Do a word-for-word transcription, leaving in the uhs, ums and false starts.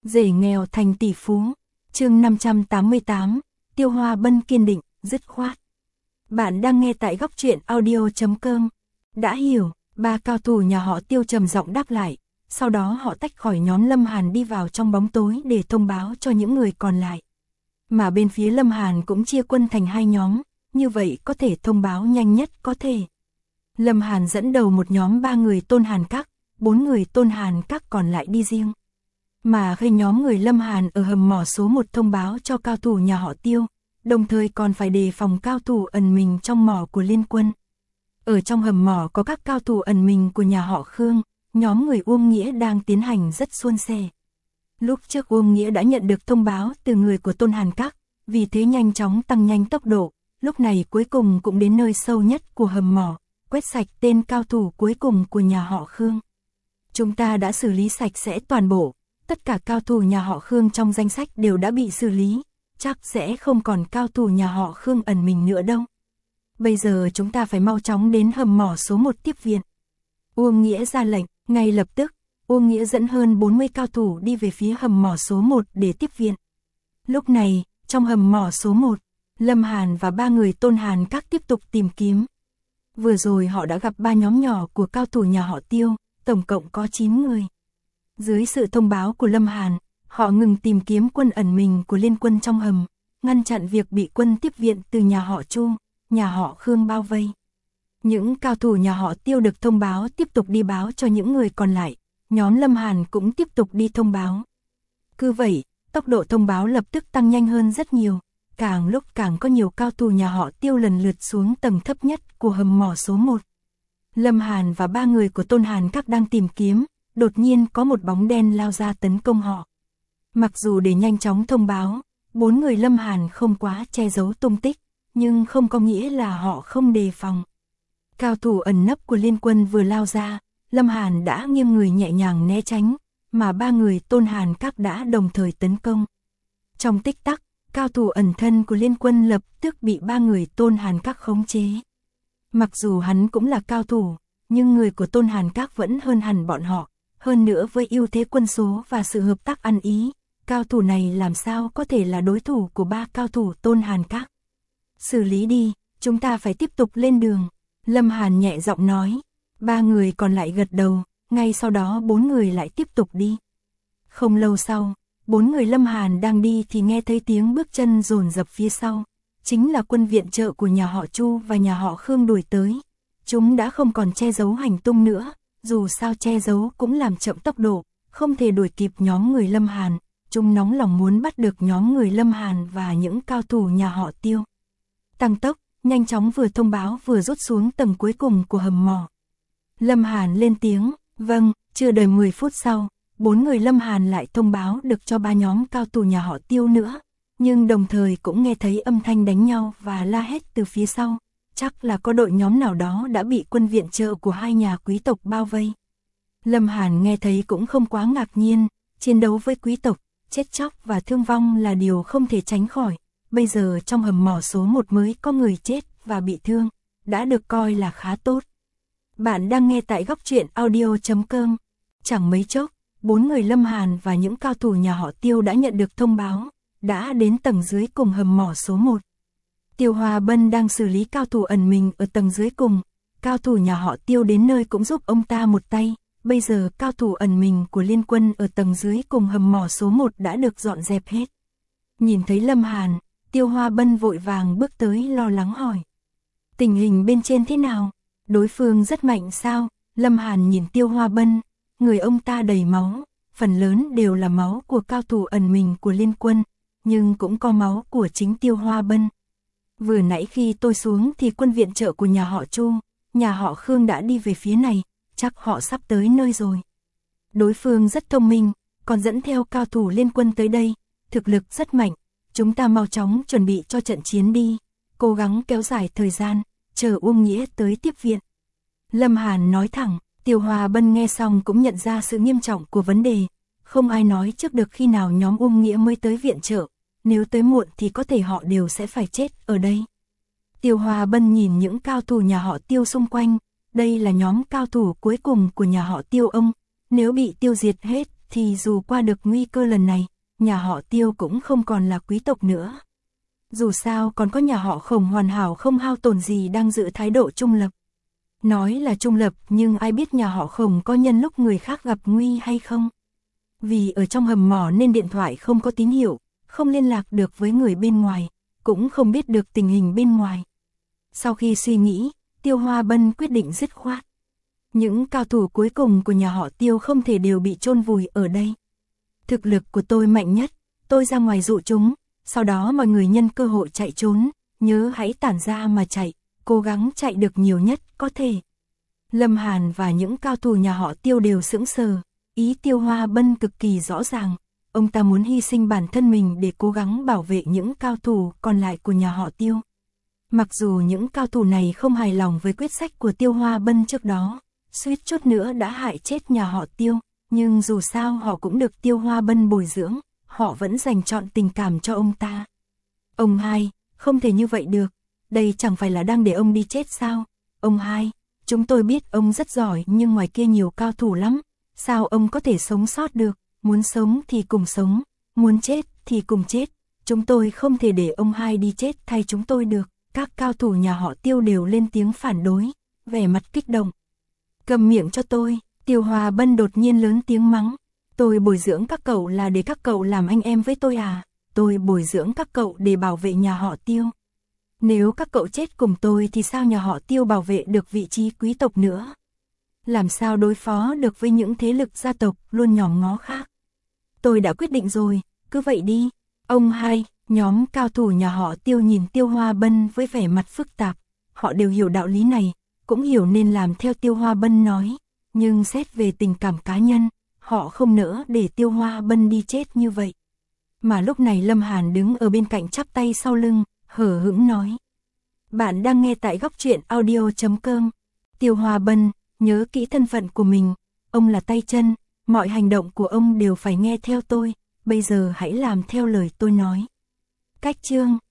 Rể nghèo thành tỷ phú. Chương năm trăm tám mươi tám, Tiêu Hoa Bân kiên định, dứt khoát. Bạn đang nghe tại góc truyện audio chấm com. Đã hiểu, ba cao thủ nhà họ Tiêu trầm giọng đáp lại, sau đó họ tách khỏi nhóm Lâm Hàn đi vào trong bóng tối để thông báo cho những người còn lại. Mà bên phía Lâm Hàn cũng chia quân thành hai nhóm, như vậy có thể thông báo nhanh nhất có thể. Lâm Hàn dẫn đầu một nhóm ba người Tôn Hàn Các, bốn người Tôn Hàn Các còn lại đi riêng. Mà khi nhóm người Lâm Hàn ở hầm mỏ số một thông báo cho cao thủ nhà họ Tiêu, đồng thời còn phải đề phòng cao thủ ẩn mình trong mỏ của liên quân. Ở trong hầm mỏ có các cao thủ ẩn mình của nhà họ Khương, nhóm người Uông Nghĩa đang tiến hành rất suôn sẻ. Lúc trước Uông Nghĩa đã nhận được thông báo từ người của Tôn Hàn Các, vì thế nhanh chóng tăng nhanh tốc độ, lúc này cuối cùng cũng đến nơi sâu nhất của hầm mỏ, quét sạch tên cao thủ cuối cùng của nhà họ Khương. Chúng ta đã xử lý sạch sẽ toàn bộ, tất cả cao thủ nhà họ Khương trong danh sách đều đã bị xử lý, chắc sẽ không còn cao thủ nhà họ Khương ẩn mình nữa đâu. Bây giờ chúng ta phải mau chóng đến hầm mỏ số một tiếp viện. Uông Nghĩa ra lệnh, ngay lập tức, Uông Nghĩa dẫn hơn bốn mươi cao thủ đi về phía hầm mỏ số một để tiếp viện. Lúc này, trong hầm mỏ số một, Lâm Hàn và ba người Tôn Hàn Các tiếp tục tìm kiếm. Vừa rồi họ đã gặp ba nhóm nhỏ của cao thủ nhà họ Tiêu, tổng cộng có chín người. Dưới sự thông báo của Lâm Hàn, họ ngừng tìm kiếm quân ẩn mình của liên quân trong hầm, ngăn chặn việc bị quân tiếp viện từ nhà họ Chu, nhà họ Khương bao vây. Những cao thủ nhà họ Tiêu được thông báo tiếp tục đi báo cho những người còn lại, nhóm Lâm Hàn cũng tiếp tục đi thông báo. Cứ vậy, tốc độ thông báo lập tức tăng nhanh hơn rất nhiều, càng lúc càng có nhiều cao thủ nhà họ Tiêu lần lượt xuống tầng thấp nhất của hầm mỏ số một. Lâm Hàn và ba người của Tôn Hàn Các đang tìm kiếm, đột nhiên có một bóng đen lao ra tấn công họ. Mặc dù để nhanh chóng thông báo, bốn người Lâm Hàn không quá che giấu tung tích, nhưng không có nghĩa là họ không đề phòng. Cao thủ ẩn nấp của liên quân vừa lao ra, Lâm Hàn đã nghiêng người nhẹ nhàng né tránh, mà ba người Tôn Hàn Các đã đồng thời tấn công. Trong tích tắc, cao thủ ẩn thân của liên quân lập tức bị ba người Tôn Hàn Các khống chế. Mặc dù hắn cũng là cao thủ, nhưng người của Tôn Hàn Các vẫn hơn hẳn bọn họ, hơn nữa với ưu thế quân số và sự hợp tác ăn ý, cao thủ này làm sao có thể là đối thủ của ba cao thủ Tôn Hàn Các. Xử lý đi, chúng ta phải tiếp tục lên đường, Lâm Hàn nhẹ giọng nói. Ba người còn lại gật đầu, ngay sau đó bốn người lại tiếp tục đi. Không lâu sau, bốn người Lâm Hàn đang đi thì nghe thấy tiếng bước chân dồn dập phía sau, chính là quân viện trợ của nhà họ Chu và nhà họ Khương đuổi tới. Chúng đã không còn che giấu hành tung nữa, dù sao che giấu cũng làm chậm tốc độ, không thể đuổi kịp nhóm người Lâm Hàn. Chúng nóng lòng muốn bắt được nhóm người Lâm Hàn và những cao thủ nhà họ Tiêu. Tăng tốc, nhanh chóng vừa thông báo vừa rút xuống tầng cuối cùng của hầm mỏ. Lâm Hàn lên tiếng, vâng, chưa đầy mười phút sau, bốn người Lâm Hàn lại thông báo được cho ba nhóm cao thủ nhà họ Tiêu nữa, nhưng đồng thời cũng nghe thấy âm thanh đánh nhau và la hét từ phía sau, chắc là có đội nhóm nào đó đã bị quân viện trợ của hai nhà quý tộc bao vây. Lâm Hàn nghe thấy cũng không quá ngạc nhiên, chiến đấu với quý tộc, chết chóc và thương vong là điều không thể tránh khỏi, bây giờ trong hầm mỏ số một mới có người chết và bị thương, đã được coi là khá tốt. Bạn đang nghe tại góc truyện audio chấm com. Chẳng mấy chốc, bốn người Lâm Hàn và những cao thủ nhà họ Tiêu đã nhận được thông báo, đã đến tầng dưới cùng hầm mỏ số một. Tiêu Hoa Bân đang xử lý cao thủ ẩn mình ở tầng dưới cùng, cao thủ nhà họ Tiêu đến nơi cũng giúp ông ta một tay, bây giờ cao thủ ẩn mình của liên quân ở tầng dưới cùng hầm mỏ số một đã được dọn dẹp hết. Nhìn thấy Lâm Hàn, Tiêu Hoa Bân vội vàng bước tới lo lắng hỏi. Tình hình bên trên thế nào? Đối phương rất mạnh sao? Lâm Hàn nhìn Tiêu Hoa Bân, người ông ta đầy máu, phần lớn đều là máu của cao thủ ẩn mình của liên quân, nhưng cũng có máu của chính Tiêu Hoa Bân. Vừa nãy khi tôi xuống thì quân viện trợ của nhà họ Chu, nhà họ Khương đã đi về phía này, chắc họ sắp tới nơi rồi. Đối phương rất thông minh, còn dẫn theo cao thủ liên quân tới đây, thực lực rất mạnh, chúng ta mau chóng chuẩn bị cho trận chiến đi, cố gắng kéo dài thời gian, chờ Uông Nghĩa tới tiếp viện. Lâm Hàn nói thẳng. Tiêu Hoa Bân nghe xong cũng nhận ra sự nghiêm trọng của vấn đề, không ai nói trước được khi nào nhóm Uông Nghĩa mới tới viện trợ, nếu tới muộn thì có thể họ đều sẽ phải chết ở đây. Tiêu Hoa Bân nhìn những cao thủ nhà họ Tiêu xung quanh, đây là nhóm cao thủ cuối cùng của nhà họ Tiêu ông, nếu bị tiêu diệt hết thì dù qua được nguy cơ lần này, nhà họ Tiêu cũng không còn là quý tộc nữa. Dù sao còn có nhà họ Khổng hoàn hảo không hao tổn gì đang giữ thái độ trung lập. Nói là trung lập nhưng ai biết nhà họ Khổng có nhân lúc người khác gặp nguy hay không. Vì ở trong hầm mỏ nên điện thoại không có tín hiệu, không liên lạc được với người bên ngoài, cũng không biết được tình hình bên ngoài. Sau khi suy nghĩ, Tiêu Hoa Bân quyết định dứt khoát. Những cao thủ cuối cùng của nhà họ Tiêu không thể đều bị chôn vùi ở đây. Thực lực của tôi mạnh nhất, tôi ra ngoài dụ chúng, sau đó mọi người nhân cơ hội chạy trốn, nhớ hãy tản ra mà chạy, cố gắng chạy được nhiều nhất có thể. Lâm Hàn và những cao thủ nhà họ Tiêu đều sững sờ, ý Tiêu Hoa Bân cực kỳ rõ ràng, ông ta muốn hy sinh bản thân mình để cố gắng bảo vệ những cao thủ còn lại của nhà họ Tiêu. Mặc dù những cao thủ này không hài lòng với quyết sách của Tiêu Hoa Bân trước đó, suýt chút nữa đã hại chết nhà họ Tiêu, nhưng dù sao họ cũng được Tiêu Hoa Bân bồi dưỡng, họ vẫn dành trọn tình cảm cho ông ta. Ông hai, không thể như vậy được, đây chẳng phải là đang để ông đi chết sao? Ông hai, chúng tôi biết ông rất giỏi nhưng ngoài kia nhiều cao thủ lắm, sao ông có thể sống sót được, muốn sống thì cùng sống, muốn chết thì cùng chết, chúng tôi không thể để ông hai đi chết thay chúng tôi được. Các cao thủ nhà họ Tiêu đều lên tiếng phản đối, vẻ mặt kích động. Cầm miệng cho tôi, Tiêu Hoa Bân đột nhiên lớn tiếng mắng. Tôi bồi dưỡng các cậu là để các cậu làm anh em với tôi à? Tôi bồi dưỡng các cậu để bảo vệ nhà họ Tiêu. Nếu các cậu chết cùng tôi thì sao nhà họ Tiêu bảo vệ được vị trí quý tộc nữa? Làm sao đối phó được với những thế lực gia tộc luôn nhòm ngó khác? Tôi đã quyết định rồi, cứ vậy đi. Ông hai, nhóm cao thủ nhà họ Tiêu nhìn Tiêu Hoa Bân với vẻ mặt phức tạp. Họ đều hiểu đạo lý này, cũng hiểu nên làm theo Tiêu Hoa Bân nói. Nhưng xét về tình cảm cá nhân, họ không nỡ để Tiêu Hoa Bân đi chết như vậy. Mà lúc này Lâm Hàn đứng ở bên cạnh chắp tay sau lưng, hờ hững nói. Bạn đang nghe tại góc truyện audio chấm com. Tiêu Hoa Bân, nhớ kỹ thân phận của mình, ông là tay chân, mọi hành động của ông đều phải nghe theo tôi, bây giờ hãy làm theo lời tôi nói. Cách chương